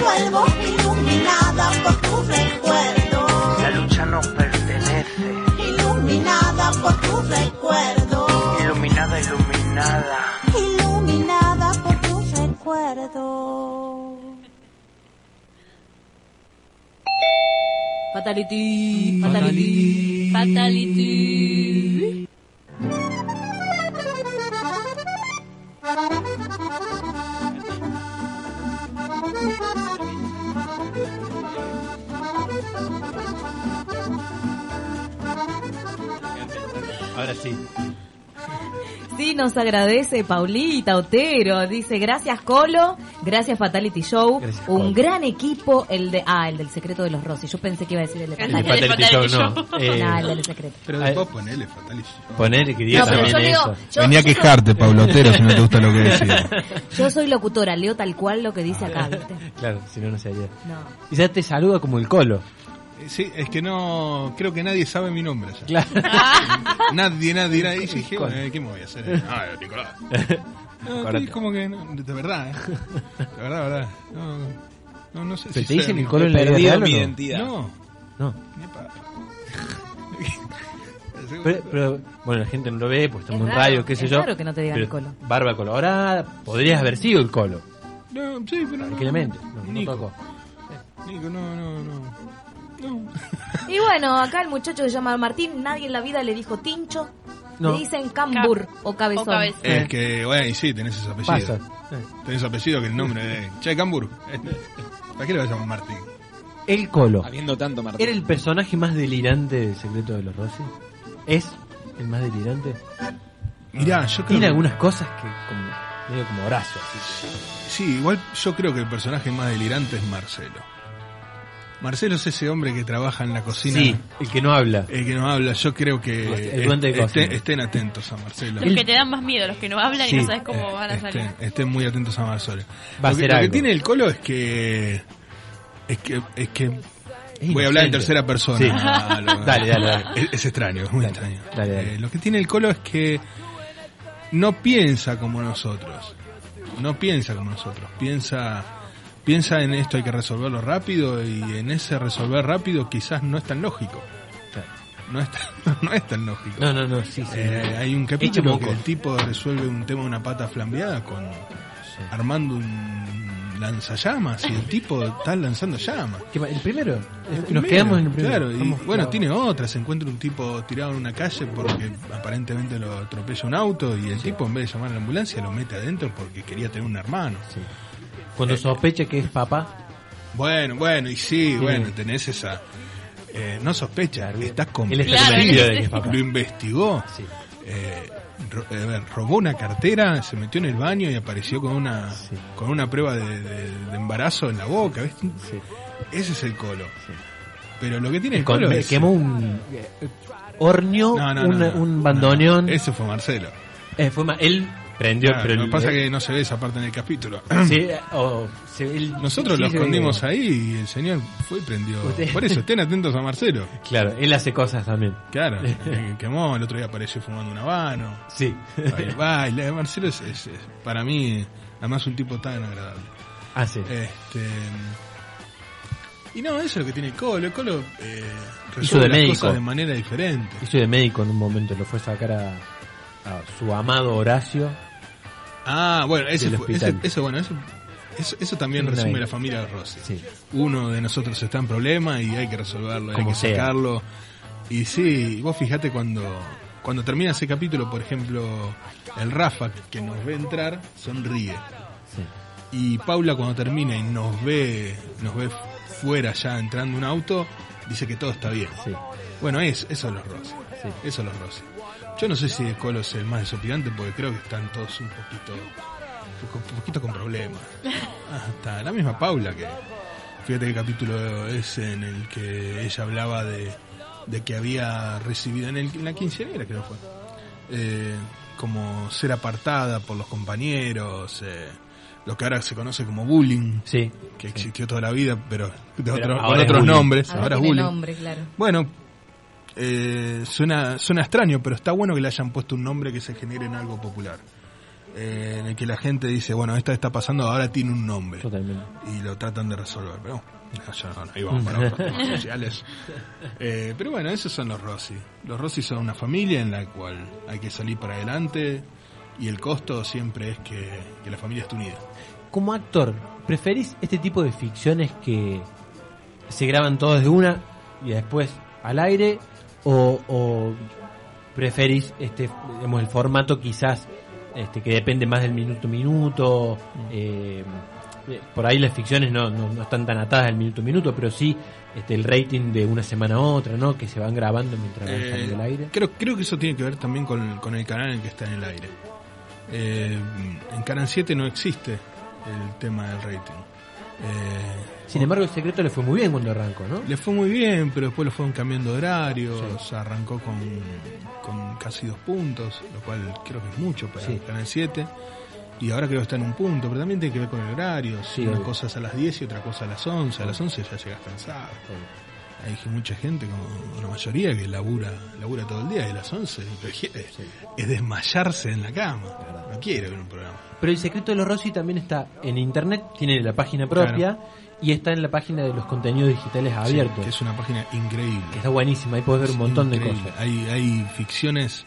vuelvo iluminada por tu recuerdo. La lucha nos pertenece. Iluminada por tu recuerdo. Iluminada, iluminada. Iluminada por tu recuerdo. Fatality, fatality, fatality. Ahora sí. Sí, nos agradece Paulita Otero. Dice, gracias Colo, gracias Fatality Show. Gracias, un Colo. gran equipo, el del secreto de los Rossi. Yo pensé que iba a decir el de El de Fatality. Fatality Show no. No, el del secreto. Pero después ponele Fatality. Poner que diga No, pero también yo eso. leo, yo- Venía a quejarte, Pablo Otero, si no te gusta lo que decía. Yo soy locutora, leo tal cual lo que dice acá, ¿viste? Claro, si no, no se haría. No. Y ya te saluda como el Colo. Sí, es que no, creo que nadie sabe mi nombre allá. Claro. Nadie. Y dije, bueno, ¿qué me voy a hacer? Nicolás. No, Acordate. estoy como que, no, de verdad, de verdad. No sé ¿Pero si te dicen sé, el Colo He en la vida perdido real o mi no? identidad. No, No. ni pa- Pero, bueno, la gente no lo ve, pues estamos Es en raro, radio, qué sé es yo. raro que no te digan Pero el Colo. Barba colorada, podrías haber sido el Colo. No, sí, pero no. Tranquilamente. No Nico. tocó. Nico, no. Y bueno, acá el muchacho se llama Martín, nadie en la vida le dijo Tincho. No. Le dicen Cambur o Cabezón. O cabezón. Es que, bueno, y sí, tenés ese apellido. Pasa. Tenés apellido que el nombre de Che Cambur. ¿Para qué le vas a llamar Martín? El Colo. Habiendo tanto Martín. ¿Era el personaje más delirante del secreto de los Rossi? ¿Es el más delirante? Mirá, yo creo Tiene que, algunas cosas que medio como Horacio. Así. sí, igual yo creo que el personaje más delirante es Marcelo. Marcelo es ese hombre que trabaja en la cocina. Sí, el que no habla. El que no habla, yo creo que El duende de cocina. estén atentos a Marcelo. Los que te dan más miedo, los que no hablan Sí. y no sabes cómo van a salir. Estén muy atentos a Marcelo. Va a Lo que, ser lo que algo. tiene el Colo es que Es voy a hablar en inocente. tercera persona. Sí. Dale. Dale. Es extraño, es muy extraño. Dale. Lo que tiene el Colo es que no piensa como nosotros. Piensa en esto hay que resolverlo rápido, y en ese resolver rápido quizás no es tan lógico. No es tan lógico. No, sí. Hay un capítulo Hecho que moco. el tipo resuelve un tema de una pata flambeada armando un lanzallamas, y el tipo está lanzando llamas. ¿El primero? El Nos primero, quedamos en el primero. Claro, y Vamos, bueno, claro. tiene otra. Se encuentra un tipo tirado en una calle porque aparentemente lo atropella un auto, y el tipo, en vez de llamar a la ambulancia, lo mete adentro porque quería tener un hermano. Sí. Cuando sospecha que es papá. Bueno, y sí, bueno, tenés esa... no sospecha, estás Él está Claro, convencido él de que es es- papá. lo investigó. Sí. Robó una cartera, se metió en el baño y apareció con una prueba de embarazo en la boca, ¿ves? Sí. Ese es el Colo. Pero lo que tiene el Colo es... Quemó un hornio, un bandoneón. Ese fue Marcelo. Él prendió, Claro, pero lo que pasa es que no se ve esa parte en el capítulo. sí, Nosotros sí, lo sí, escondimos ahí, y el señor fue y prendió. Usted- Por eso, estén atentos a Marcelo. Claro, él hace cosas también. Claro, quemó, el otro día apareció fumando un habano. Sí. Baila, Marcelo es para mí, además, un tipo tan agradable. Ah, sí. Y no, eso es lo que tiene el Colo. El Colo Hizo resuelve de las médico. cosas de manera diferente. Hizo de médico en un momento, lo fue a sacar a su amado Horacio. Ah, bueno, Del hospital. eso también Una resume idea. la familia de Rossi. Sí. Uno de nosotros está en problema y hay que resolverlo, hay Como que sea. sacarlo. Y sí, vos fijate cuando termina ese capítulo, por ejemplo, el Rafa, que nos ve entrar, sonríe. Sí. Y Paula, cuando termina y nos ve fuera ya entrando un auto, dice que todo está bien. Sí. Bueno, eso es los Rossi. Sí. Eso es los Rossi. Yo no sé si el Colo es el más desopilante, porque creo que están todos un poquito con problemas. Hasta la misma Paula, que fíjate que el capítulo es en el que ella hablaba de que había recibido en la quinceañera, creo que fue, como ser apartada por los compañeros, lo que ahora se conoce como bullying, Sí. que existió toda la vida, pero con ahora otros es bullying. nombres. Ahora Ahora es tiene bullying. nombre, claro. Bueno, suena extraño, pero está bueno que le hayan puesto un nombre que se genere en algo popular. en el que la gente dice, bueno, esta está pasando, ahora tiene un nombre. Totalmente. Y lo tratan de resolver, pero no, ahí vamos para otros temas sociales. Pero bueno, esos son los Rossi. Los Rossi son una familia en la cual hay que salir para adelante y el costo siempre es que la familia esté unida. Como actor, ¿preferís este tipo de ficciones que se graban todos de una y después al aire? ¿O preferís digamos, el formato quizás que depende más del minuto? Por ahí las ficciones no están tan atadas al minuto, pero sí el rating de una semana a otra, ¿no? Que se van grabando mientras van saliendo al aire. Creo que eso tiene que ver también con el canal en el que está en el aire. En Canal 7 no existe el tema del rating. Sin embargo, El Secreto le fue muy bien cuando arrancó, ¿no? Le fue muy bien, pero después lo fueron cambiando de horarios. Sí. Arrancó con casi 2 puntos, lo cual creo que es mucho para Canal 7. Y ahora creo que está en 1 punto, pero también tiene que ver con el horario. Sí, una cosa es a las 10 y otra cosa a las 11. A las 11 ya llegas cansado. Sí. Hay mucha gente, como la mayoría, que labura todo el día, y a las 11 es desmayarse en la cama. No quiere ver un programa. Pero El Secreto de los Rossi también está en internet, tiene la página propia, y está en la página de los contenidos digitales abiertos. Sí, que es una página increíble. Que está buenísima, ahí podés ver un montón de cosas. Hay ficciones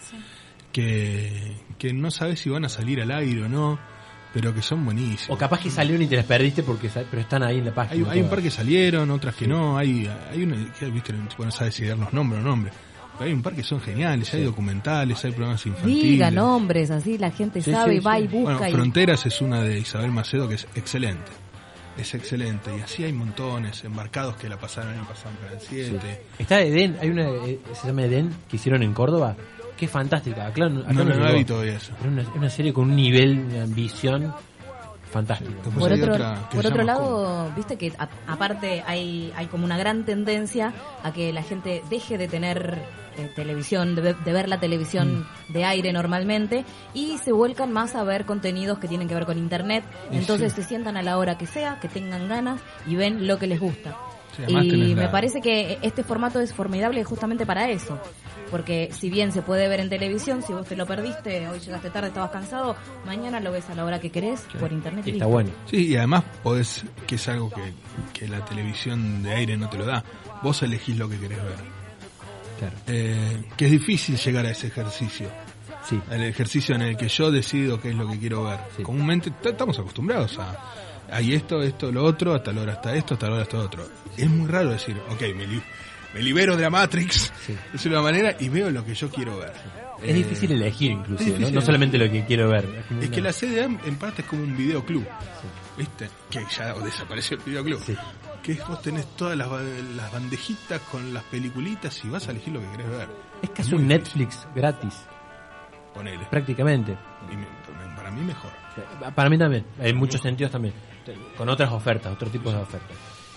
que no sabes si van a salir al aire o no, pero que son buenísimas. O capaz que salieron y te las perdiste pero están ahí en la página. Hay un par que salieron, otras que no. Hay una que viste, bueno, sabes si dar los nombres o no nombres. Pero hay un par que son geniales, hay documentales, hay programas infantiles. Diga nombres, así la gente sabe y va y busca. Bueno, Fronteras es una de Isabel Macedo que es excelente. Es excelente, y así hay montones, Embarcados que la pasaron en Canal 7. Sí. Está Edén, hay una se llama Edén, que hicieron en Córdoba, que es fantástica. Acá no la vi todavía eso. Pero una serie con un nivel, una ambición fantástica. Por otro lado, viste que aparte hay como una gran tendencia a que la gente deje de tener televisión, de ver la televisión de aire normalmente, y se vuelcan más a ver contenidos que tienen que ver con internet. Entonces se sientan a la hora que sea, que tengan ganas, y ven lo que les gusta. Sí, y me parece que este formato es formidable justamente para eso, porque si bien se puede ver en televisión, si vos te lo perdiste, hoy llegaste tarde, estabas cansado, mañana lo ves a la hora que querés por internet. Está bueno. Sí, y además podés, que es algo que la televisión de aire no te lo da, vos elegís lo que querés ver. Claro. Que es difícil llegar a ese ejercicio. Sí. El ejercicio en el que yo decido qué es lo que quiero ver. Sí. Comúnmente estamos acostumbrados a hay esto, lo otro, a tal hora está esto, a tal hora está otro. Es muy raro decir, ok, me libero de la Matrix, de una manera, y veo lo que yo quiero ver. Es difícil elegir, inclusive, ¿no? Solamente lo que quiero ver. Es que la CDA en parte es como un videoclub, ¿viste? Que ya desapareció el videoclub. Sí. Que vos tenés todas las bandejitas con las peliculitas y vas a elegir lo que querés ver. Es casi un Netflix gratis. Ponele. Prácticamente. Y para mí mejor. Para mí también, en muchos sentidos también. Con otras ofertas, otros tipos de ofertas.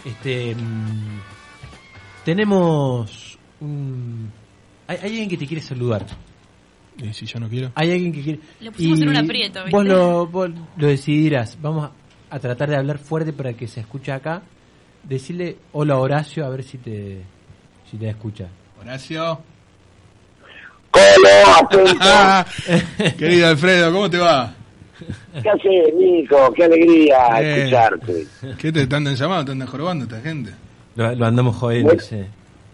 Tenemos hay alguien que te quiere saludar. ¿Y si yo no quiero? Hay alguien que quiere. Lo pusimos en un aprieto, ¿viste? Vos lo decidirás. Vamos a tratar de hablar fuerte para que se escuche acá. Decirle hola a Horacio, a ver si te escucha. Horacio. ¡Hola! Querido Alfredo, ¿cómo te va? ¿Qué haces, Nico? ¡Qué alegría escucharte! ¿Qué te andan llamando? ¿Te andan jorobando esta gente? Lo andamos jodiendo, bueno, sí.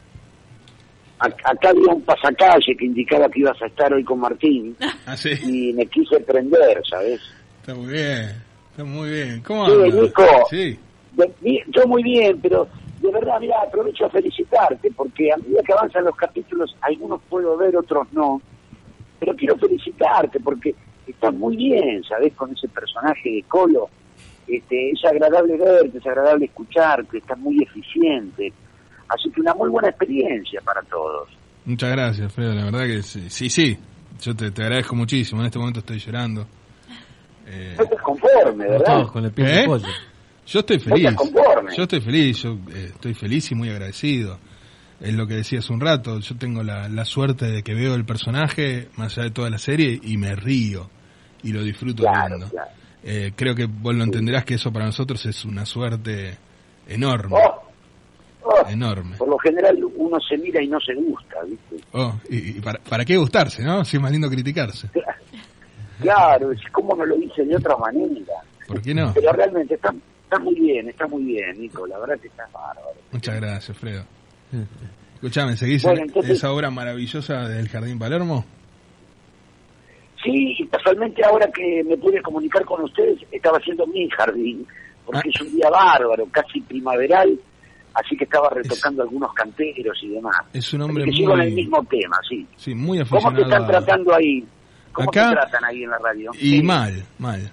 Acá había un pasacalle que indicaba que ibas a estar hoy con Martín. ¿Ah, sí? Y me quise prender, ¿sabes? Está muy bien. ¿Cómo andas? Sí, Nico. Sí. Yo muy bien, pero de verdad, mira, aprovecho a felicitarte, porque a medida que avanzan los capítulos, algunos puedo ver, otros no. Pero quiero felicitarte, porque estás muy bien, ¿sabes? Con ese personaje de Colo. Es agradable verte, es agradable escucharte, estás muy eficiente. Así que una muy buena experiencia para todos. Muchas gracias, Alfredo, la verdad que sí. Yo te agradezco muchísimo, en este momento estoy llorando. No te conforme, ¿verdad? Con el pie de pollo. Yo estoy feliz y muy agradecido. Es lo que decía hace un rato, yo tengo la suerte de que veo el personaje más allá de toda la serie y me río y lo disfruto viendo. Claro. Creo que vos lo entenderás que eso para nosotros es una suerte enorme. Enorme. Por lo general uno se mira y no se gusta, ¿viste? ¿Y para qué gustarse, no? Si es más lindo criticarse. Claro, es como no lo hice de otra manera. ¿Por qué no? Pero realmente está muy bien, Nico, la verdad que está bárbaro. Muchas gracias, Fredo. Escuchame, ¿seguís Bueno, en entonces- esa obra maravillosa del Jardín Palermo? Sí, y casualmente ahora que me pude comunicar con ustedes, estaba haciendo mi jardín, porque es un día bárbaro, casi primaveral, así que estaba retocando algunos canteros y demás. Es un hombre Así que sigo en el muy... mismo tema, sí. Sí, muy ¿Cómo aficionado. te están tratando ahí? ¿Cómo Acá, te tratan ahí en la radio? Y Sí, mal.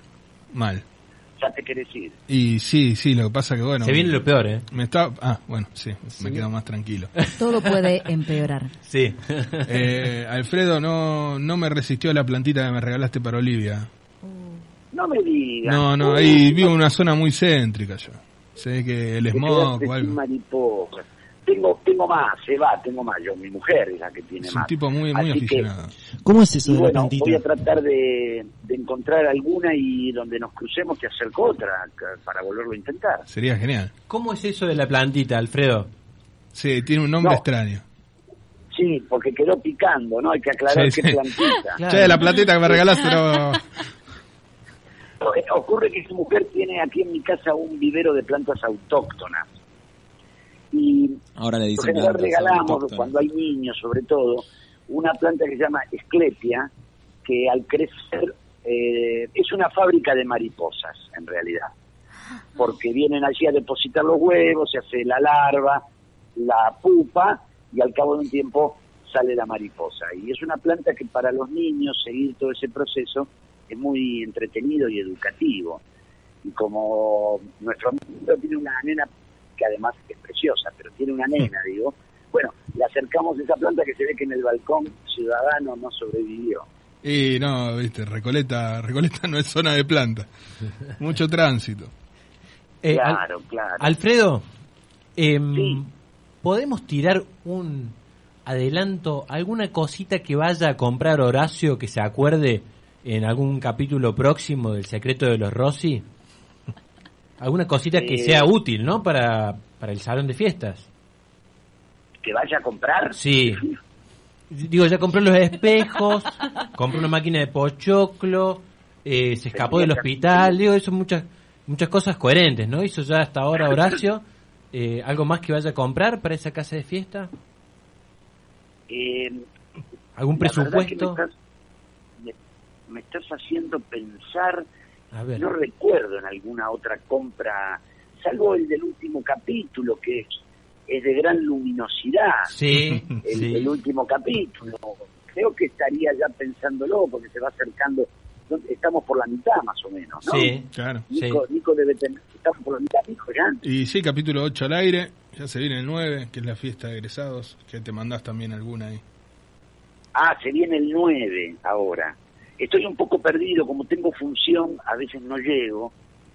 ya te querés ir. Y sí, lo que pasa que bueno... Se viene lo peor, ¿eh? Me está... bueno, sí, me quedo más tranquilo. Todo puede empeorar. Sí. Alfredo no me resistió la plantita que me regalaste para Olivia. No me digas. No, ahí vivo en una zona muy céntrica yo. Sé que el Te smog quedaste o sin algo. mariposa. Tengo más, yo, mi mujer es la que tiene Es más. un tipo muy Así que, aficionado. ¿Cómo es eso y de la bueno, plantita? voy a tratar de encontrar alguna y donde nos crucemos te acerco otra para volverlo a intentar. Sería genial. ¿Cómo es eso de la plantita, Alfredo? Sí, tiene un nombre No. extraño. Sí, porque quedó picando, ¿no? Hay que aclarar Sí, qué sí. plantita. Claro. Che, la plantita que me regalaste no... Ocurre que su mujer tiene aquí en mi casa un vivero de plantas autóctonas. Y Ahora le por dicen general plantas regalamos, autóctonas. cuando hay niños sobre todo, una planta que se llama esclepia, que al crecer es una fábrica de mariposas, en realidad. Porque vienen allí a depositar los huevos, se hace la larva, la pupa, y al cabo de un tiempo sale la mariposa. Y es una planta que para los niños seguir todo ese proceso es muy entretenido y educativo. Y como nuestro amigo tiene una nena que además es preciosa, pero tiene una nena, digo, bueno, le acercamos esa planta que se ve que en el balcón ciudadano no sobrevivió. Y no, viste, Recoleta no es zona de planta. Mucho tránsito. Claro. Alfredo, Sí. ¿podemos tirar un adelanto, alguna cosita que vaya a comprar Horacio que se acuerde en algún capítulo próximo del Secreto de los Rossi? Alguna cosita que sea útil, ¿no? Para el salón de fiestas. ¿Que vaya a comprar? Sí. Digo, ya compró los espejos, compró una máquina de pochoclo, se escapó del hospital, digo, eso muchas cosas coherentes, ¿no? Hizo ya hasta ahora Horacio. ¿Algo más que vaya a comprar para esa casa de fiesta? ¿Algún La verdad que presupuesto? me estás haciendo pensar, A ver. no recuerdo en alguna otra compra, salvo el del último capítulo, que es de gran luminosidad. Sí, sí. El último capítulo. Creo que estaría ya pensándolo, porque se va acercando. Estamos por la mitad más o menos, ¿no? Sí, Claro. Nico debe tener. Estamos por la mitad, Nico, ya. Y sí, capítulo 8 al aire. Ya se viene el 9, que es la fiesta de egresados. Que te mandás también alguna ahí. Se viene el 9 ahora. Estoy un poco perdido, como tengo función, a veces no llego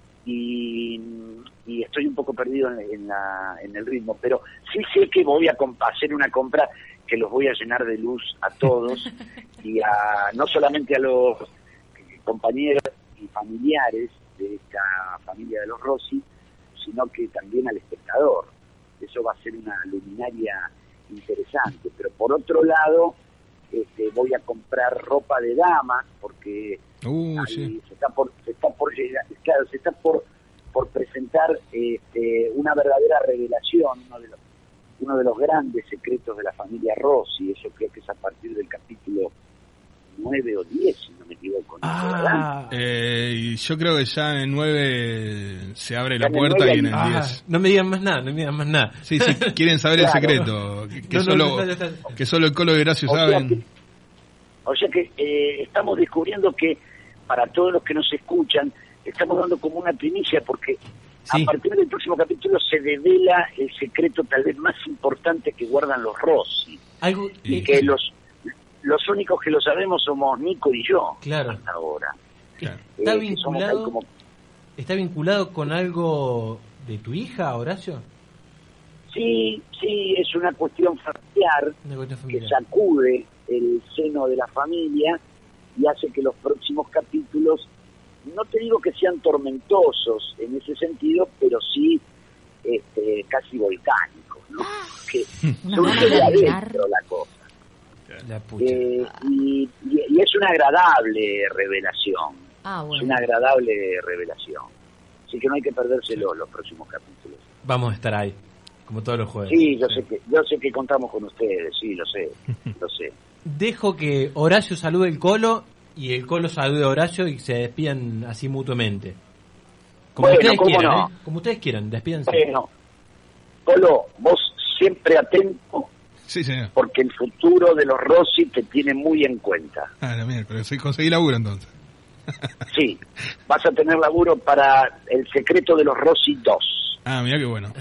y estoy un poco perdido en el ritmo, pero sí sé que voy a hacer una compra que los voy a llenar de luz a todos y no solamente a los compañeros y familiares de esta familia de los Rossi, sino que también al espectador. Eso va a ser una luminaria interesante, pero por otro lado voy a comprar ropa de dama porque ahí Sí. se está por llegar, claro, se está por presentar una verdadera revelación, uno de los grandes secretos de la familia Rossi. Eso creo que es a partir del capítulo 9 o 10, si no me equivoco. ¿Verdad? Y yo creo que ya en el 9 se abre la Ya en el puerta 9 y en el hay- 10. No me digan más nada, Sí, quieren saber Claro. el secreto. Que No, solo ya está. que solo el Colo de Horacio saben. O sea que estamos descubriendo que para todos los que nos escuchan, estamos dando como una primicia, porque Sí. a partir del próximo capítulo se devela el secreto tal vez más importante que guardan los Rossi. Algo, Y que los únicos que lo sabemos somos Nico y yo, Claro. hasta ahora. Claro. ¿Está Que somos ahí vinculado? como- ¿Está vinculado con algo de tu hija, Horacio? Sí, es una cuestión familiar Una cuestión que familiar. sacude el seno de la familia y hace que los próximos capítulos, no te digo que sean tormentosos en ese sentido, pero sí casi volcánicos, ¿no? Que Una surge gana de de bailar. adentro la cosa. La pucha. Y y es una agradable revelación. Ah, Es bueno. una agradable revelación. Así que no hay que perdérselo los próximos capítulos. Vamos a estar ahí, como todos los jueves. Sí, yo sé que contamos con ustedes, sí, lo sé. Dejo que Horacio salude el Colo y el Colo salude a Horacio y se despidan así mutuamente. Como Bueno, ustedes ¿cómo quieran, no? Como ustedes quieran, despídanse. Bueno, Polo, vos siempre atento, Sí, señor. porque el futuro de los Rossi te tiene muy en cuenta. Ah, la miércoles. Conseguí laburo entonces. Sí, vas a tener laburo para El secreto de los Rossi 2. Ah, mira qué bueno.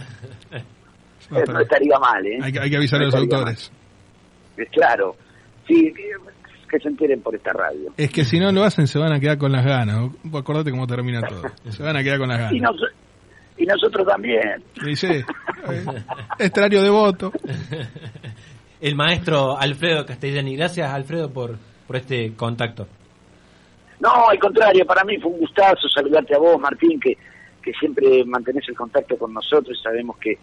No estaría mal, ¿eh? Hay que avisar a los estaría autores. mal. Claro, sí, que se enteren por esta radio. Es que si no lo hacen se van a quedar con las ganas. Vos acordate cómo termina todo. Se van a quedar con las ganas. Y nosotros también. Dice, extraño de voto. El maestro Alfredo Castellani. Gracias, Alfredo, por este contacto. No, al contrario, para mí fue un gustazo saludarte a vos, Martín, que siempre mantenés el contacto con nosotros y sabemos que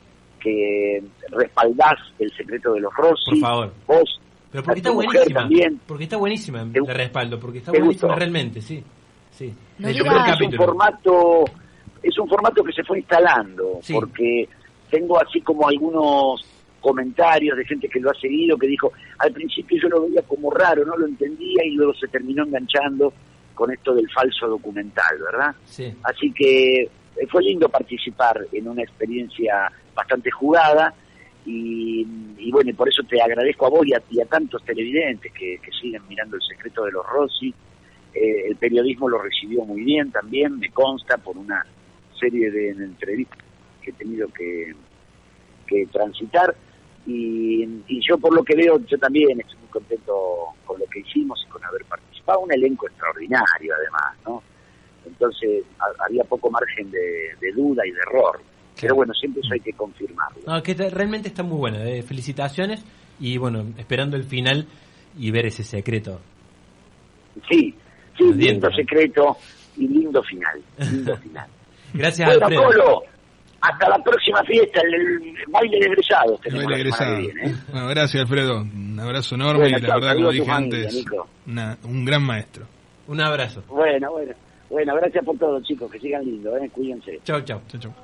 respaldás El secreto de los Rossi. Por favor. Vos, Pero porque está tu mujer buenísima. también. Porque está buenísima ¿Te- de respaldo. Porque está te buenísima gustó? realmente, sí. Sí. No Desde Yo el digas- creo primer que capítulo. es un formato que se fue instalando, Sí. porque tengo así como algunos comentarios de gente que lo ha seguido, que dijo, al principio yo lo veía como raro, no lo entendía, y luego se terminó enganchando con esto del falso documental, ¿verdad? Sí. Así que fue lindo participar en una experiencia bastante jugada, y bueno, y por eso te agradezco a vos y a tantos televidentes que siguen mirando El secreto de los Rossi. El periodismo lo recibió muy bien también, me consta, por una serie de entrevistas que he tenido que transitar, y yo por lo que veo, yo también estoy muy contento con lo que hicimos y con haber participado. Un elenco extraordinario además, ¿no? Entonces había poco margen de duda y de error, pero bueno, siempre eso hay que confirmarlo. No, que realmente está muy buena. Felicitaciones y bueno, esperando el final y ver ese secreto. Sí, Los lindo dientes, ¿no? secreto y lindo final, lindo final. Gracias, Bueno, Alfredo. Polo, hasta la próxima fiesta, el baile de egresados No tenemos hay la egresado. semana que viene, ¿eh? Bueno, gracias, Alfredo. Un abrazo enorme Bueno, y la chao, verdad, como saludos a tu dije familia, antes, Nico. un gran maestro. Un abrazo. Bueno, gracias por todo, chicos, que sigan lindo, cuídense. Chau, chau. Chau, chau.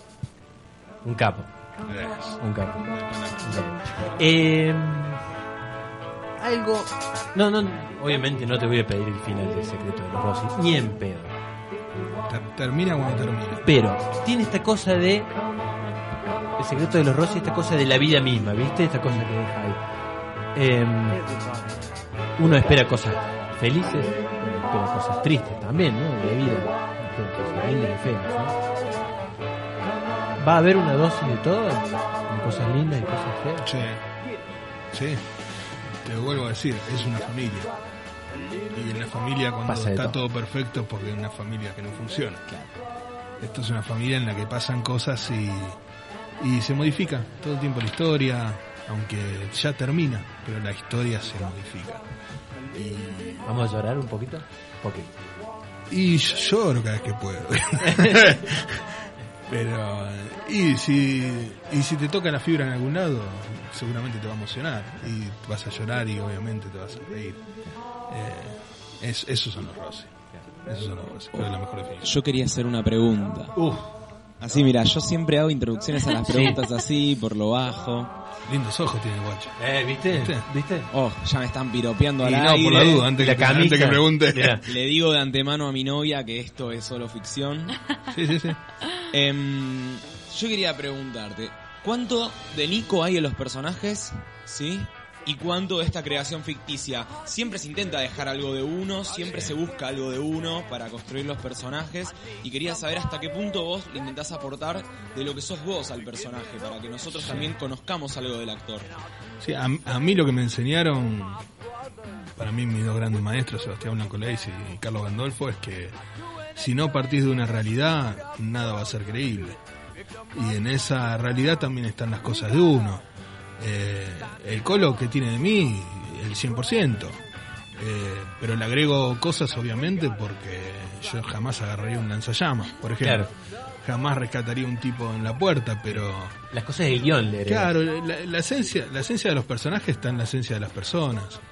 Un capo. Gracias. Un capo. Algo. No, obviamente no te voy a pedir el final del secreto de los Rossi, ni en pedo. Termina cuando termina. Pero tiene esta cosa de. El secreto de los Rossi, esta cosa de la vida misma, ¿viste? Esta cosa que deja ahí. Uno espera cosas felices, uno espera cosas tristes también, ¿no? De vida. Uno espera cosas lindas y feas, ¿no? ¿Va a haber una dosis de todo? De cosas lindas y cosas feas. Sí. Te vuelvo a decir, es una familia. Y en la familia cuando Pasa de está todo. todo perfecto es porque es una familia que no funciona. Esto es una familia en la que pasan cosas y se modifica todo el tiempo la historia, aunque ya termina, pero la historia se modifica. ¿Vamos a llorar un poquito? Poquito. Y yo lloro cada vez que puedo. Pero y si te toca la fibra en algún lado, seguramente te va a emocionar y vas a llorar y obviamente te vas a reír. Esos son los Rossi. Esos son los Rossi. Creo que es la mejor definición. Yo quería hacer una pregunta. Así, mira, yo siempre hago introducciones a las preguntas así, por lo bajo. Lindos ojos tiene el guacho. ¿Viste? ¿Viste? Oh, ya me están piropeando Y al no, aire. por la duda, antes La que camisa. pregunte. Mirá. Le digo de antemano a mi novia que esto es solo ficción. Sí. Yo quería preguntarte, ¿cuánto de Nico hay en los personajes? ¿Sí? ¿Y cuánto de esta creación ficticia? Siempre se intenta dejar algo de uno, siempre se busca algo de uno para construir los personajes. Y quería saber hasta qué punto vos le intentás aportar de lo que sos vos al personaje, para que nosotros también conozcamos algo del actor. Sí, a mí lo que me enseñaron, para mí mis dos grandes maestros, Sebastián Blanco Leis y Carlos Gandolfo, es que si no partís de una realidad, nada va a ser creíble. Y en esa realidad también están las cosas de uno. El Colo que tiene de mí, el 100%. Pero le agrego cosas, obviamente, porque yo jamás agarraría un lanzallamas, por ejemplo. Claro. Jamás rescataría un tipo en la puerta, pero... Las cosas del guión, le agrego. Claro, la esencia de los personajes está en la esencia de las personas.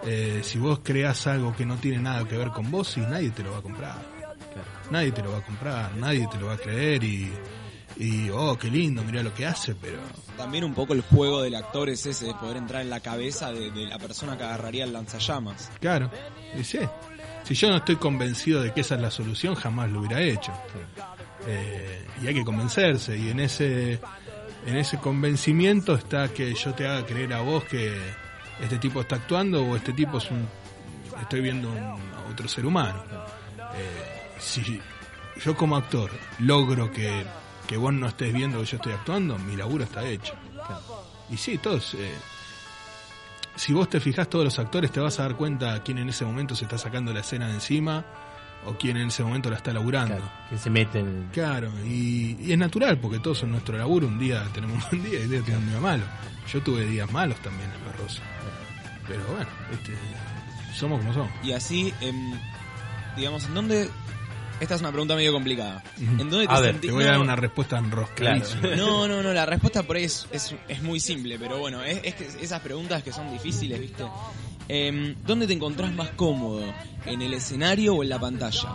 Si vos creás algo que no tiene nada que ver con vos, y nadie te lo va a comprar. Nadie te lo va a comprar, nadie te lo va a creer y oh, qué lindo, mirá lo que hace, pero... También un poco el juego del actor es ese, de poder entrar en la cabeza de la persona que agarraría el lanzallamas. Claro, y sí. Si yo no estoy convencido de que esa es la solución, jamás lo hubiera hecho. Y hay que convencerse, y en ese convencimiento está que yo te haga creer a vos que este tipo está actuando o este tipo estoy viendo a otro ser humano. Si yo como actor logro que vos no estés viendo que yo estoy actuando, mi laburo está hecho. Y sí, todos... si vos te fijás, todos los actores te vas a dar cuenta quién en ese momento se está sacando la escena de encima o quién en ese momento la está laburando. Claro, que se meten. Claro, y es natural porque todos en nuestro laburo un día tenemos un buen día y un día tenemos un día malo. Yo tuve días malos también en La Rosa. Pero bueno, somos como somos. Y así, digamos, ¿en dónde? Esta es una pregunta medio complicada. ¿En dónde te sentís? Te voy a dar una respuesta enroscadísima. Claro. No, la respuesta por ahí es muy simple, pero bueno, es que esas preguntas que son difíciles, ¿viste? ¿Dónde te encontrás más cómodo? ¿En el escenario o en la pantalla?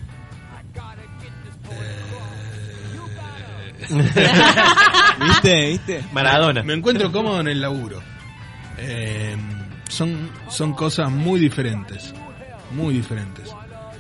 ¿Viste? Maradona. Me encuentro cómodo en el laburo. Son cosas muy diferentes. Muy diferentes.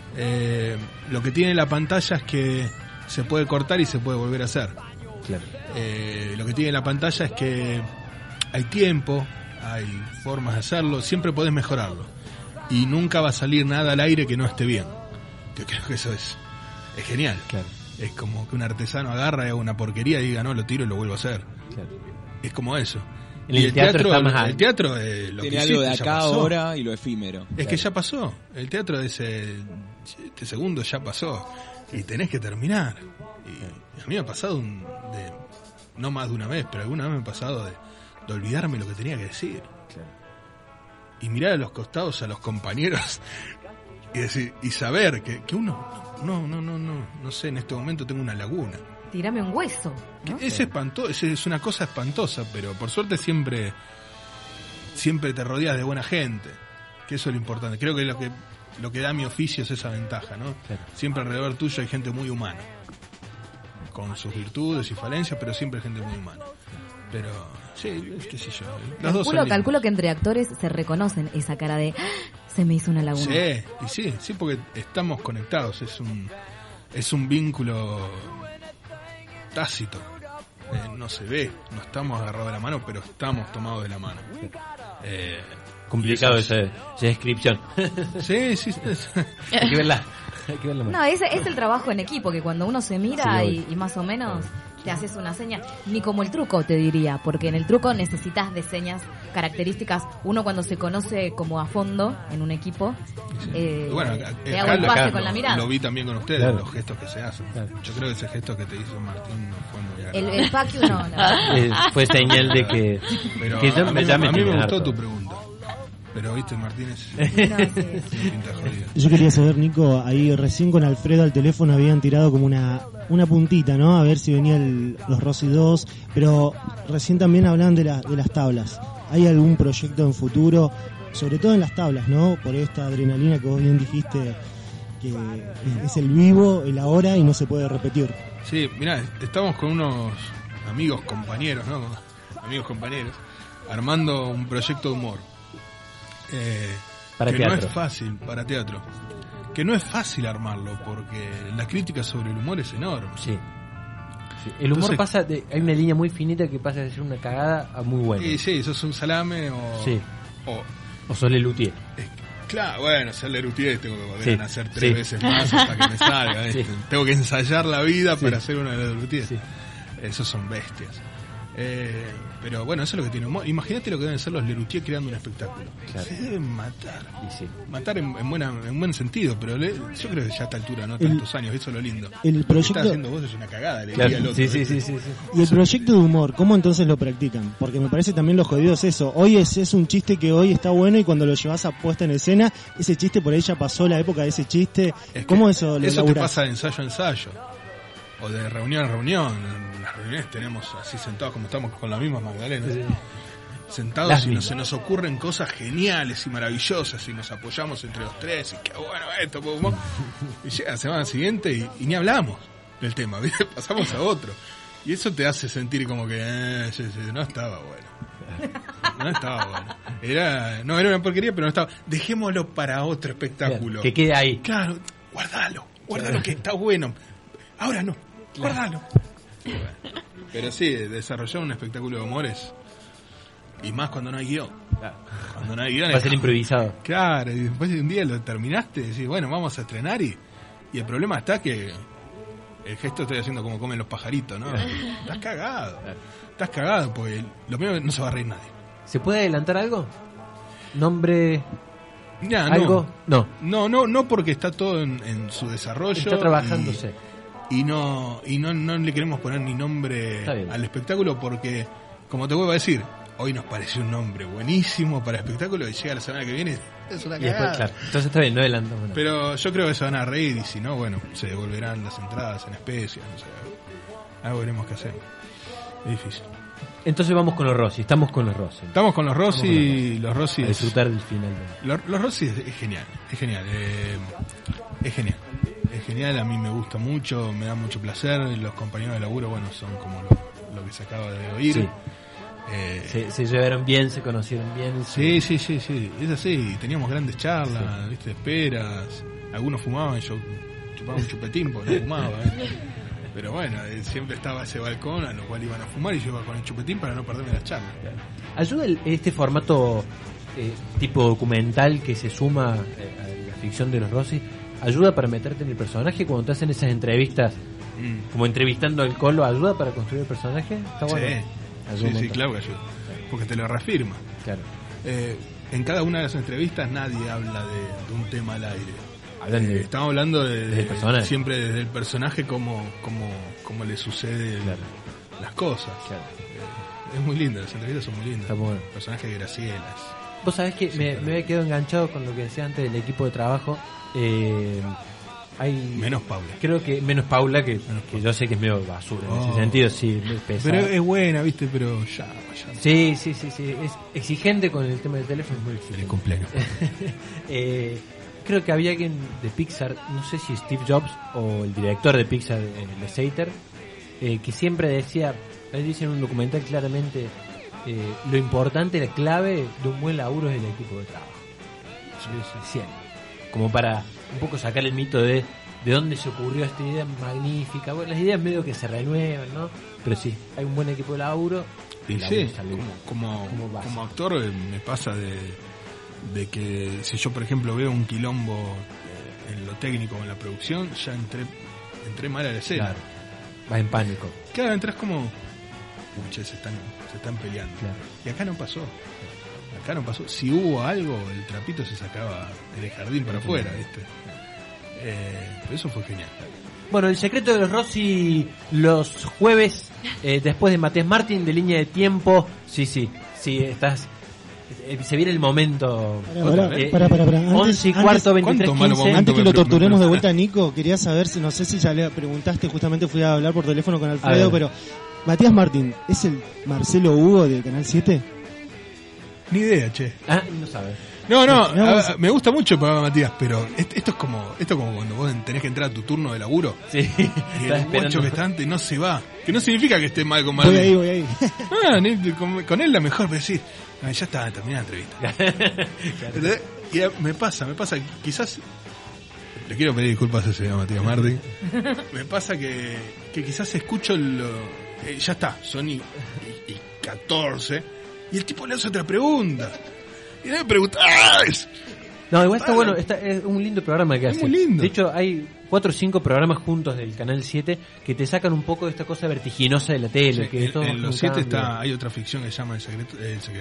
Lo que tiene la pantalla es que se puede cortar y se puede volver a hacer. Claro. Lo que tiene la pantalla es que hay tiempo, hay formas de hacerlo, siempre podés mejorarlo. Y nunca va a salir nada al aire que no esté bien. Yo creo que eso es genial. Claro. Es como que un artesano agarra y haga una porquería y diga, no, lo tiro y lo vuelvo a hacer. Claro. Es como eso. En el teatro está más el teatro Tiene lo que algo de hiciste, acá ya pasó. ahora y lo efímero. Es que ya pasó. El teatro de este segundo ya pasó. Y tenés que terminar. Y a mí me ha pasado no más de una vez, pero alguna vez me ha pasado de olvidarme lo que tenía que decir. Claro. Y mirar a los costados a los compañeros y decir, y saber que uno no sé, en este momento tengo una laguna. Tirame un hueso, ¿no? Es espantoso, es una cosa espantosa, pero por suerte siempre te rodeas de buena gente, que eso es lo importante. Creo que lo que da mi oficio es esa ventaja, ¿no? Claro. Siempre alrededor tuyo hay gente muy humana, con sus virtudes y falencias, pero siempre hay gente muy humana. Pero, sí, qué sé yo. Los dos son Calculo que entre actores se reconocen esa cara de ¡ah! Se me hizo una laguna. Sí, porque estamos conectados, es un vínculo tácito. No se ve, no estamos agarrados de la mano, pero estamos tomados de la mano. Complicado esa descripción. Sí. Hay que verla. No, es el trabajo en equipo, que cuando uno se mira Sí, y más o menos te haces una seña, ni como el truco te diría, porque en el truco necesitas de señas características. Uno cuando se conoce como a fondo en un equipo, bueno, te hago el pase con la mirada. Lo vi también con ustedes, Claro. los gestos que se hacen. Claro. Yo creo que ese gesto que te hizo Martín no fue muy agradable. El pack no. Fue señal de que... Pero que a mí ya me tenía gustó harto. tu pregunta. Pero viste, Martínez, pinta jodido. Yo quería saber, Nico, ahí recién con Alfredo al teléfono habían tirado como una puntita, ¿no? A ver si venían los Rossi 2, pero recién también hablaban de las tablas. ¿Hay algún proyecto en futuro, sobre todo en las tablas, ¿no? Por esta adrenalina que vos bien dijiste, que es el vivo, el ahora y no se puede repetir. Sí, mirá, estamos con unos compañeros, armando un proyecto de humor. Para que teatro. no es fácil para teatro, que no es fácil armarlo porque la crítica sobre el humor es enorme. Sí. El humor Entonces, hay una línea muy finita que pasa de ser una cagada a muy buena. Sí, sos un salame o sos Lelutier. Claro, bueno, ser Lelutier tengo que volver Sí, a nacer 3 sí. veces más hasta que me salga. Sí. Tengo que ensayar la vida Sí. para hacer una de Lelutier. Sí. Esos son bestias. Pero bueno, eso es lo que tiene humor. Imagínate lo que deben ser los Lelutier creando un espectáculo. Claro. Se deben matar. Y sí. Matar en buen sentido, pero yo creo que ya a esta altura, no tantos años, eso es lo lindo. El Lo que proyecto... estás haciendo vos es una cagada, le Claro. diría al otro. Sí. ¿viste? Y el proyecto de humor, ¿cómo entonces lo practican? Porque me parece también lo jodido es eso. Hoy es un chiste que hoy está bueno y cuando lo llevas a puesta en escena, ese chiste por ahí ya pasó la época de ese chiste. Es que ¿Cómo eso lo te laburás? pasa de ensayo a ensayo. O de reunión a reunión. En las reuniones tenemos así sentados como estamos con la misma Magdalena. sentados Las y mismas. se nos ocurren cosas geniales y maravillosas y nos apoyamos entre los tres y qué bueno esto, y llega la semana siguiente y ni hablamos del tema, ¿viste? Pasamos a otro. Y eso te hace sentir como que no estaba bueno. No estaba bueno. Era una porquería, pero no estaba. Dejémoslo para otro espectáculo. Que quede ahí. Claro, guardalo que está bueno. Ahora no, guardalo. Bueno, pero sí, desarrollar un espectáculo de humor es... Y más cuando no hay guión. Cuando no hay guión Va a ser improvisado. Claro, y después de un día lo terminaste y decís, bueno, vamos a estrenar y el problema está que el gesto estoy haciendo como comen los pajaritos, ¿no? Estás cagado, porque lo mío no se va a reír nadie. ¿Se puede adelantar algo? ¿Nombre? Ya, ¿Algo? No. No, porque está todo en su desarrollo. Está trabajándose. Y no le queremos poner ni nombre al espectáculo porque, como te vuelvo a decir, hoy nos pareció un nombre buenísimo para espectáculo y llega la semana que viene es una Y después, cagada. claro. Entonces está bien, no adelantamos nada. Pero yo creo que se van a reír y si no, bueno, se devolverán las entradas en especie, no sé. Algo veremos que hacer. Es difícil. Entonces vamos con los Rossi, estamos con los Rossi. Estamos con los Rossi, los Rossi a disfrutar del final. Los Rossi es genial, es genial, a mí me gusta mucho, me da mucho placer, los compañeros de laburo, bueno, son como lo que se acaba de oír. Sí. Se llevaron bien, se conocieron bien. Sí, es así, teníamos grandes charlas, ¿viste? Esperas, algunos fumaban, yo chupaba un chupetín porque no fumaba, pero bueno, siempre estaba ese balcón a lo cual iban a fumar y yo iba con el chupetín para no perderme las charlas. ¿Ayuda este formato tipo documental que se suma a la ficción de los Rossi? ¿Ayuda para meterte en el personaje cuando te hacen esas entrevistas, como entrevistando al Colo? ¿Ayuda para construir el personaje? ¿Está bueno? Sí, claro que ayuda, porque te lo reafirma. Claro. En cada una de las entrevistas nadie habla de un tema al aire. Estamos hablando del personaje. Siempre desde el personaje cómo le sucede las cosas. Claro. Es muy lindo, las entrevistas son muy lindas. Está bueno. El personaje de Graciela. Vos sabés que me había quedado enganchado con lo que decía antes del equipo de trabajo. Hay menos Paula. Creo que menos Paula, que yo sé que es medio basura en ese sentido, sí, pesada. Pero es buena, ¿viste? Pero ya. Sí. Es exigente con el tema del teléfono, es muy exigente. El cumpleaños. Creo que había alguien de Pixar, no sé si Steve Jobs o el director de Pixar, Lasseter, que siempre decía, él dice en un documental claramente, lo importante, la clave de un buen laburo es el equipo de trabajo. Siempre. Como para un poco sacar el mito de dónde se ocurrió esta idea magnífica. Bueno, las ideas medio que se renuevan, ¿no? Pero sí, hay un buen equipo de laburo. Y sí, como actor me pasa de que si yo, por ejemplo, veo un quilombo en lo técnico o en la producción, ya entré mal a la escena. Claro. Vas en pánico. Claro, entras como... se están peleando. Claro. Y acá no pasó. Si hubo algo, el trapito se sacaba del jardín para afuera, ¿viste? Pero eso fue genial. Bueno, el secreto de los Rossi los jueves, después de Matías Martín, de Línea de Tiempo. Sí, estás... se viene el momento. Para. 11 y cuarto, 23, 15. Antes que lo torturemos de vuelta a Nico, quería saber, no sé si ya le preguntaste, justamente fui a hablar por teléfono con Alfredo, pero Matías Martín, ¿es el Marcelo Hugo de Canal 7? Ni idea, che. No sabes. No, me gusta mucho el programa Matías, pero esto es como cuando vos tenés que entrar a tu turno de laburo. Sí. Y el muchacho que está antes no se va. Que no significa que esté mal con Martín. Voy ahí. Con él la mejor, pero decir, ya está, terminé la entrevista. Claro. Y me pasa, quizás, le quiero pedir disculpas a ese señor Matías Martín. Me pasa que quizás escucho ya está, son y 14, y el tipo le hace otra pregunta. Y me pregunta, No, igual está bueno, es un lindo programa que hace. Muy lindo. De hecho, hay 4 o 5 programas juntos del Canal 7 que te sacan un poco de esta cosa vertiginosa de la tele. Sí, que en los 7 hay otra ficción que se llama El Secreto.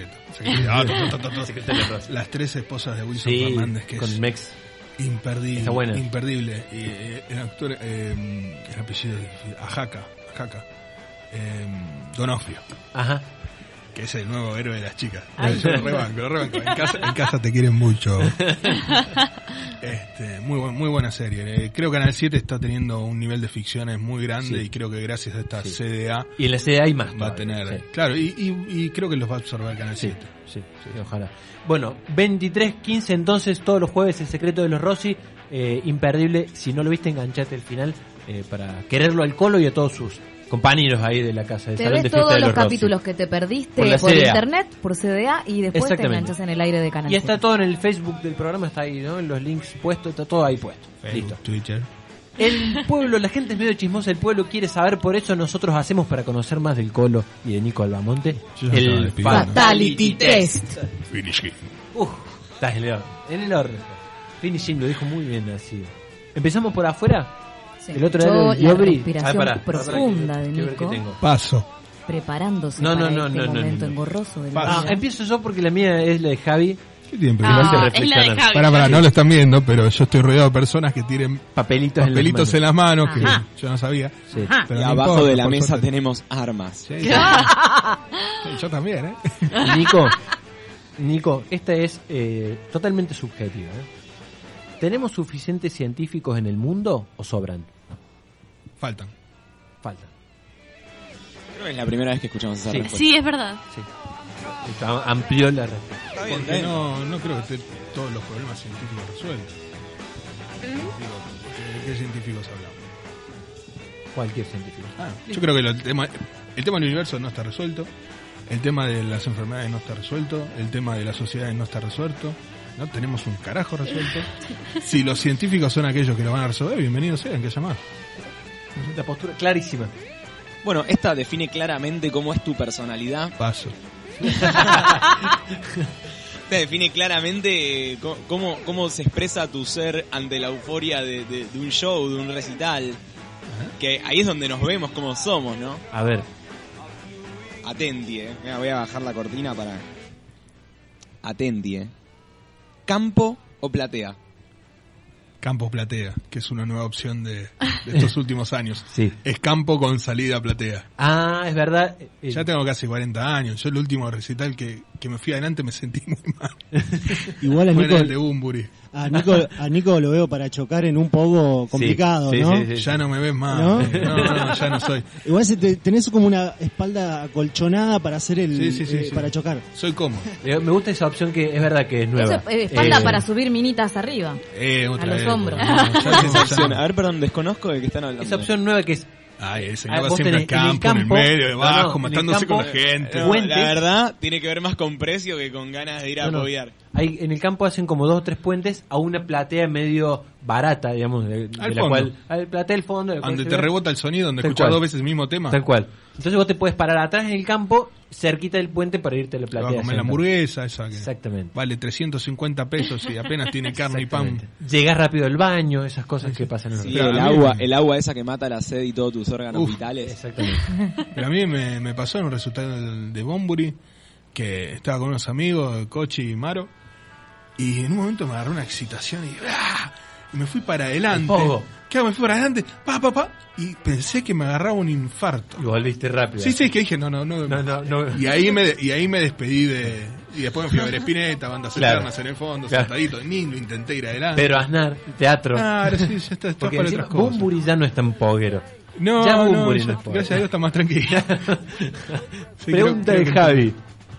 Las 3 esposas de Wilson Fernández, que con es Mex. Imperdible. Está buena. Imperdible. Y el actor, el apellido de Ajaca. Donofrio. Ajá. Que es el nuevo héroe de las chicas. Yo lo rebanco. En casa te quieren mucho. Muy buena serie. Creo que Canal 7 está teniendo un nivel de ficciones muy grande Sí. y creo que gracias a esta Sí. CDA Y en la CDA hay más. va a todavía, tener... sí. Claro, y creo que los va a absorber Canal Sí, 7. sí, ojalá. Bueno, 23:15 entonces, todos los jueves, El secreto de los Rossi. Imperdible, si no lo viste, enganchate al final para quererlo al Colo y a todos sus compañeros ahí de la casa de Te Salón ves de Fiesta todos de los los Rossi. capítulos que te perdiste Por la por CDA. internet, por CDA, y después te Exactamente. enganchas en el aire de Canal Y está 7. todo en el Facebook del programa, está ahí, ¿no? En los links puestos, está todo ahí puesto. Facebook, Listo. Twitter. El pueblo, la gente es medio chismosa, el pueblo quiere saber, por eso nosotros hacemos para conocer más del Colo y de Nico Albamonte Yo ya estaba el despidiendo. Fatality Test. Finish him. Estás en el horno. Finishing lo dijo muy bien así. ¿Empezamos por afuera? Sí. El otro día Yo, del la Yobri. respiración profunda de quiero ver qué Nico, tengo. Paso. preparándose No, para no, este no, no, momento no. engorroso de la Ah, vida. Empiezo yo porque la mía es la de Javi. ¿Qué tiempo? Ah, Igual te es la de reflexionan. Javi. Para, no lo están viendo, pero yo estoy rodeado de personas que tienen Papelitos, papelitos en las manos que Ajá. yo no sabía. Sí. Pero Y no abajo importa, de la por mesa suerte. tenemos armas. Sí, sí. Sí, yo también, ¿eh? Nico, esta es totalmente subjetiva. ¿Tenemos suficientes científicos en el mundo o sobran? Faltan. Faltan. Creo que es la primera vez que escuchamos esa Sí. respuesta. Sí, es verdad. Sí. Esto amplió la respuesta. Está bien, está Porque bien. no creo que estén todos los problemas científicos resueltos. Digo, ¿de qué científicos hablamos? Cualquier científico. Yo creo que el tema del universo no está resuelto, el tema de las enfermedades no está resuelto, el tema de las sociedades no está resuelto, no tenemos un carajo resuelto. Si los científicos son aquellos que lo van a resolver, bienvenidos sean, que haya más. La postura clarísima. Bueno, esta define claramente cómo es tu personalidad. Paso. Esta define claramente cómo se expresa tu ser ante la euforia de un show, de un recital. Que ahí es donde nos vemos como somos, ¿no? A ver, Atenti, Mira, voy a bajar la cortina para... Atenti, ¿Campo o platea? Campo Platea, que es una nueva opción de estos últimos años. Sí. Es campo con salida a platea. es verdad. Ya tengo casi 40 años. Yo el último recital que me fui adelante me sentí muy mal. Igual Fue en el de Bumburi. a Nico lo veo para chocar en un poco complicado, sí, ¿no? sí, sí. Ya no me ves más. ¿No? No, ya no soy. Igual tenés como una espalda acolchonada para hacer Sí. para chocar. Soy cómodo. Me gusta esa opción que es verdad que es nueva. Eso es espalda para subir minitas arriba. Otra A los vez, hombros. ya Esa opción, ya- a ver, perdón, desconozco de qué están hablando. Esa opción nueva que es Ay, el señor va vos siempre al tenés en el campo, en el campo, medio, debajo, en el matándose campo, con la gente. No, Puente. la verdad, tiene que ver más con precio que con ganas de ir a apoyar. Hay, en el campo hacen como 2 o 3 puentes a una platea medio barata, digamos, de Al la fondo. cual al platea del fondo, de la cual Donde se te ve. rebota el sonido, donde Tal escuchas cual. 2 veces el mismo tema. Tal cual. Entonces vos te puedes parar atrás en el campo, cerquita del puente para irte a la Te vas platea. a comer la sentar. hamburguesa, esa que Exactamente. vale 350 pesos y apenas tiene carne y pan. Exactamente. Llegás rápido al baño, esas cosas que pasan en los Sí, Pero el a mí agua, me- el agua esa que mata la sed y todos tus órganos Uf. vitales. Exactamente. Pero a mí me pasó en un resultado de Bumburi que estaba con unos amigos, Cochi y Maro, y en un momento me agarró una excitación y, ¡ah! Y me fui para adelante. El pogo. Claro, me fui para adelante, y pensé que me agarraba un infarto. Y volviste rápido. Sí, que dije, no. No. Y ahí me despedí de... Y después me fui a ver Spinetta, bandas Claro. eternas en el fondo, Claro. sentadito, ni lo intenté ir adelante. Pero Aznar, teatro. Claro, sí, ya está Porque para encima otras cosas. Bumburi ya no es tan poguero. No, ya no, Bumburi ya, no es poguero. gracias a Dios está más tranquila. Sí, Pregunta creo de que- Javi.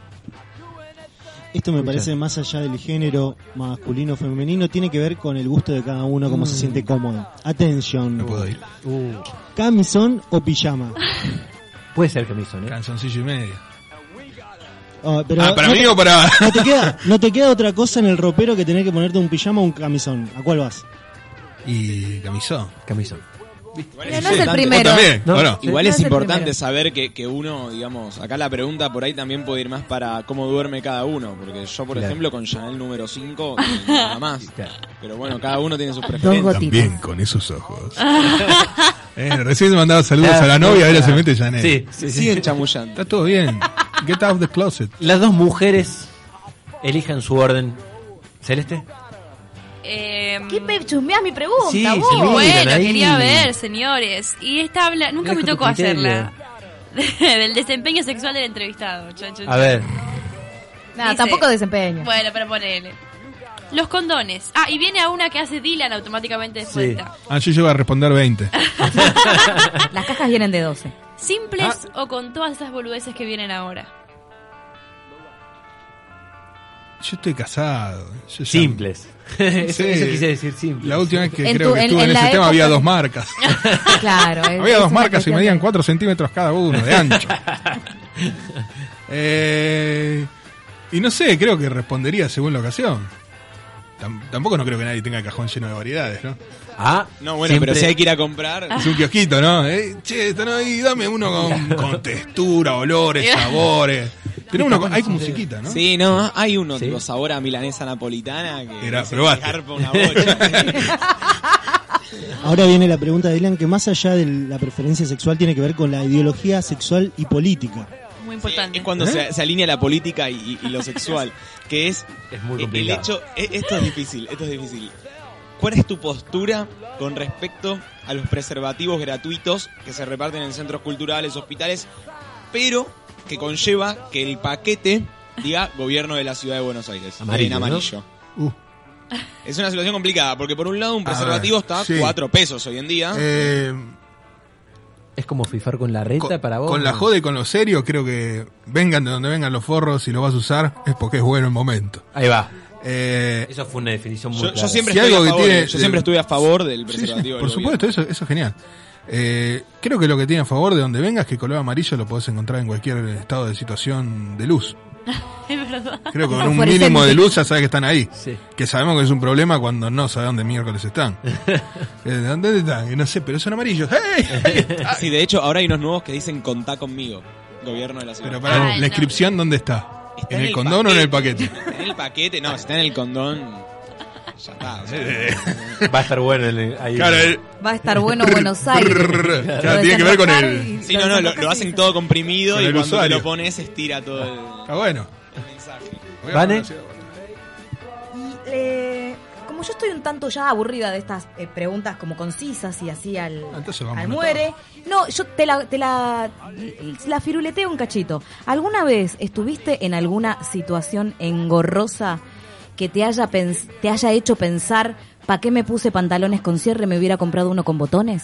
Esto me parece más allá del género masculino o femenino, tiene que ver con el gusto de cada uno, cómo se siente cómodo. Atención. No puedo ir. ¿Camisón o pijama? Puede ser camisón, ¿eh? Canzoncillo y media. Pero ¿para no mí te- o para...? no te queda otra cosa en el ropero que tener que ponerte un pijama o un camisón. ¿A cuál vas? Y camisón. Camisón. No es el primero. ¿Vos también? No. ¿O no? Igual No es es el importante primero. saber que uno, digamos, acá la pregunta por ahí también puede ir más para cómo duerme cada uno, porque yo, por Claro. ejemplo, con Chanel número 5, nada más. Claro. Pero bueno, cada uno tiene sus Dos preferencias. gotitas. También con esos ojos. Recién me mandaba saludos a la novia, ahora se mete Janet. Sí, Se siguen chamullando. Está todo bien. Get out the closet. Las dos mujeres elijan su orden. ¿Celeste? ¿Qué me chusmeás mi pregunta, Sí, vos? se miran Bueno, ahí. quería ver, señores. Y esta nunca me Deja tu tocó criterio. hacerla. Del desempeño sexual del entrevistado. Chon, chon, A ver. Nada, Dice- tampoco desempeño. Bueno, pero ponele. Los condones. Ah, y viene a una que hace Dylan automáticamente después de esta. Yo llego a responder 20. Las cajas vienen de 12. ¿Simples o con todas esas boludeces que vienen ahora? Yo estoy casado. Yo ya- Simples. Eso quise decir simples. La última vez que En creo tu- que en- estuve en en la ese tema había época- 2 marcas. Claro. Había 2 marcas y medían 4 centímetros cada uno de ancho. Y no sé, creo que respondería según la ocasión. Tampoco no creo que nadie tenga el cajón lleno de variedades, ¿no? No, bueno, pero si hay que ir a comprar. Es un kiosquito, ¿no? Che, están ahí, dame uno con textura, olores, sabores. Tiene uno hay con musiquita, ¿no? Sí, no, hay uno tipo sabor a milanesa napolitana que Era, se probaste. garpa una bocha. Ahora viene la pregunta de Dylan, que más allá de la preferencia sexual tiene que ver con la ideología sexual y política. Muy importante. Es cuando se alinea la política y lo sexual, que es muy el complicado. hecho, esto es difícil. ¿Cuál es tu postura con respecto a los preservativos gratuitos que se reparten en centros culturales, hospitales, pero que conlleva que el paquete diga Gobierno de la Ciudad de Buenos Aires, Amarillo, en amarillo? ¿No? Es una situación complicada, porque por un lado un preservativo está sí. 4 pesos hoy en día. Es como fifar con la reta para vos. Con la ¿no? joda y con lo serio, creo que vengan de donde vengan los forros y lo vas a usar, es porque es bueno el momento. Ahí va. Eh, Eso fue una definición muy Yo clara. siempre Si estoy algo a que favor, tiene- yo siempre estuve a favor del sí, preservativo por del supuesto, eso es genial. Creo que lo que tiene a favor de donde vengas es que color amarillo lo podés encontrar en cualquier estado de situación de luz. Es verdad. Creo que con Es un fluorescente. mínimo de luz ya sabes que están ahí. Sí. Que sabemos que es un problema cuando no sabes dónde miércoles están. ¿Dónde están? No sé, pero son amarillos. ¡Hey! gobierno. Sí, de hecho, ahora hay unos nuevos que dicen contá conmigo, Gobierno de la Ciudad. Pero para Ay, la no. inscripción, ¿dónde está? Está ¿En el condón o en el paquete? Está en el paquete, no, si está en el condón, ya está. o sea, Va a estar bueno ahí. Claro, Va a estar bueno Buenos Aires. Claro, tiene que ver con el... sí, no, lo hacen todo comprimido Con y el cuando te usuario. lo pones estira todo el Está bueno. mensaje. ¿Vane? Como yo estoy un tanto ya aburrida de estas preguntas como concisas y así al Entonces vamos muere. No, yo te la firuleteo un cachito. ¿Alguna vez estuviste en alguna situación engorrosa que te haya hecho pensar, ¿para qué me puse pantalones con cierre? ¿Me hubiera comprado uno con botones?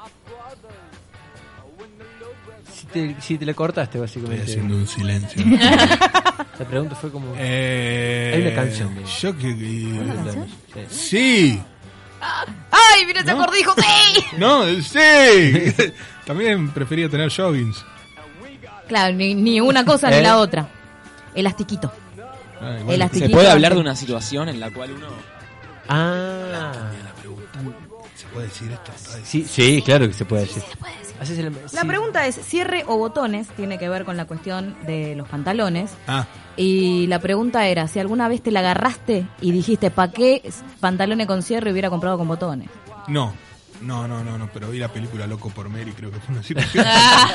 Si te le cortaste, Estoy básicamente. haciendo un silencio. La pregunta fue como... Hay una canción de- Yo que... ¿Una canción? Sí. ¡Ay, mira ese acordijo! ¡Sí! No, sí. También prefería tener joggings. Claro, ni una cosa ni la otra. Elastiquito. Ah, igual. Elastiquito. ¿Se puede hablar de una situación en la cual uno... ¿Se puede decir esto? Sí, claro que se puede decir. Haces La pregunta es, ¿cierre o botones? Tiene que ver con la cuestión de los pantalones. Ah, Y la pregunta era, si alguna vez te la agarraste y dijiste, ¿para qué pantalones con cierre hubiera comprado con botones? no, pero vi la película Loco por Mary, creo que fue una situación.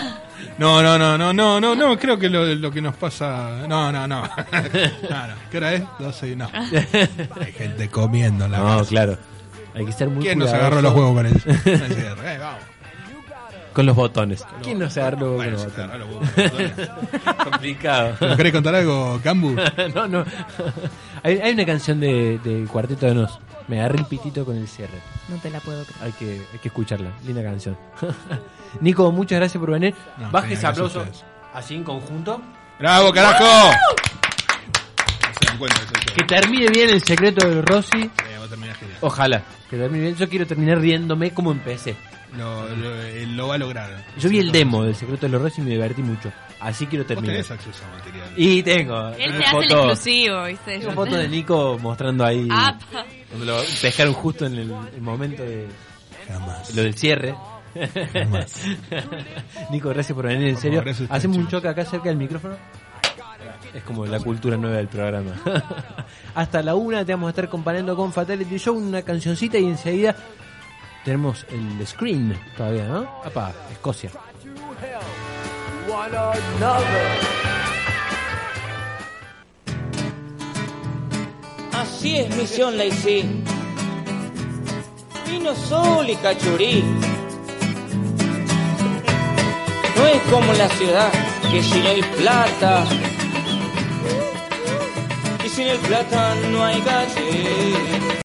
No, creo que lo que nos pasa... No. ¿Qué hora es? 12 y no. Hay gente comiendo en la No, casa. claro. Hay que ser muy ¿Quién nos cuidadoso agarró los huevos con el cierre? Vamos. con los botones. ¿Quién no se agarró Bueno, con los se botones? agarró los huevos con los botones. Complicado. ¿No querés contar algo, Cambu? No. Hay una canción de Cuarteto de Nos. Me agarré el pitito con el cierre. No te la puedo creer. Hay que escucharla. Linda canción. Nico, muchas gracias por venir. No, Baje genial, ese aplauso gracias a ustedes. así en conjunto. ¡Bravo, carajo! No se dan cuenta, eso es todo. Que termine bien el secreto del Rossi. Va a terminar genial. Ojalá. Que termine bien. Yo quiero terminar riéndome como empecé. Lo va a lograr. Yo vi el demo del secreto de los Rossi y me divertí mucho. Así quiero Vos terminar. tenés acceso a material. Y tengo. Él tengo te hace el fotos- exclusivo, ¿viste? Tengo fotos de Nico mostrando ahí. Apa. Donde lo pescaron justo en el momento de Jamás. lo del cierre. Jamás. Nico, gracias por venir, en Por serio. favor, gracias a ustedes, Hacemos un chicos. choque acá cerca del micrófono. Es como la cultura nueva del programa. Hasta la 1 te vamos a estar acompañando con Fatality Show, una cancioncita y enseguida tenemos el screen todavía, ¿no? Apa, Escocia. Así es Misión Laicí. Vino sol y cachurí. No es como la ciudad que si no hay plata y sin el plátano no hay calle.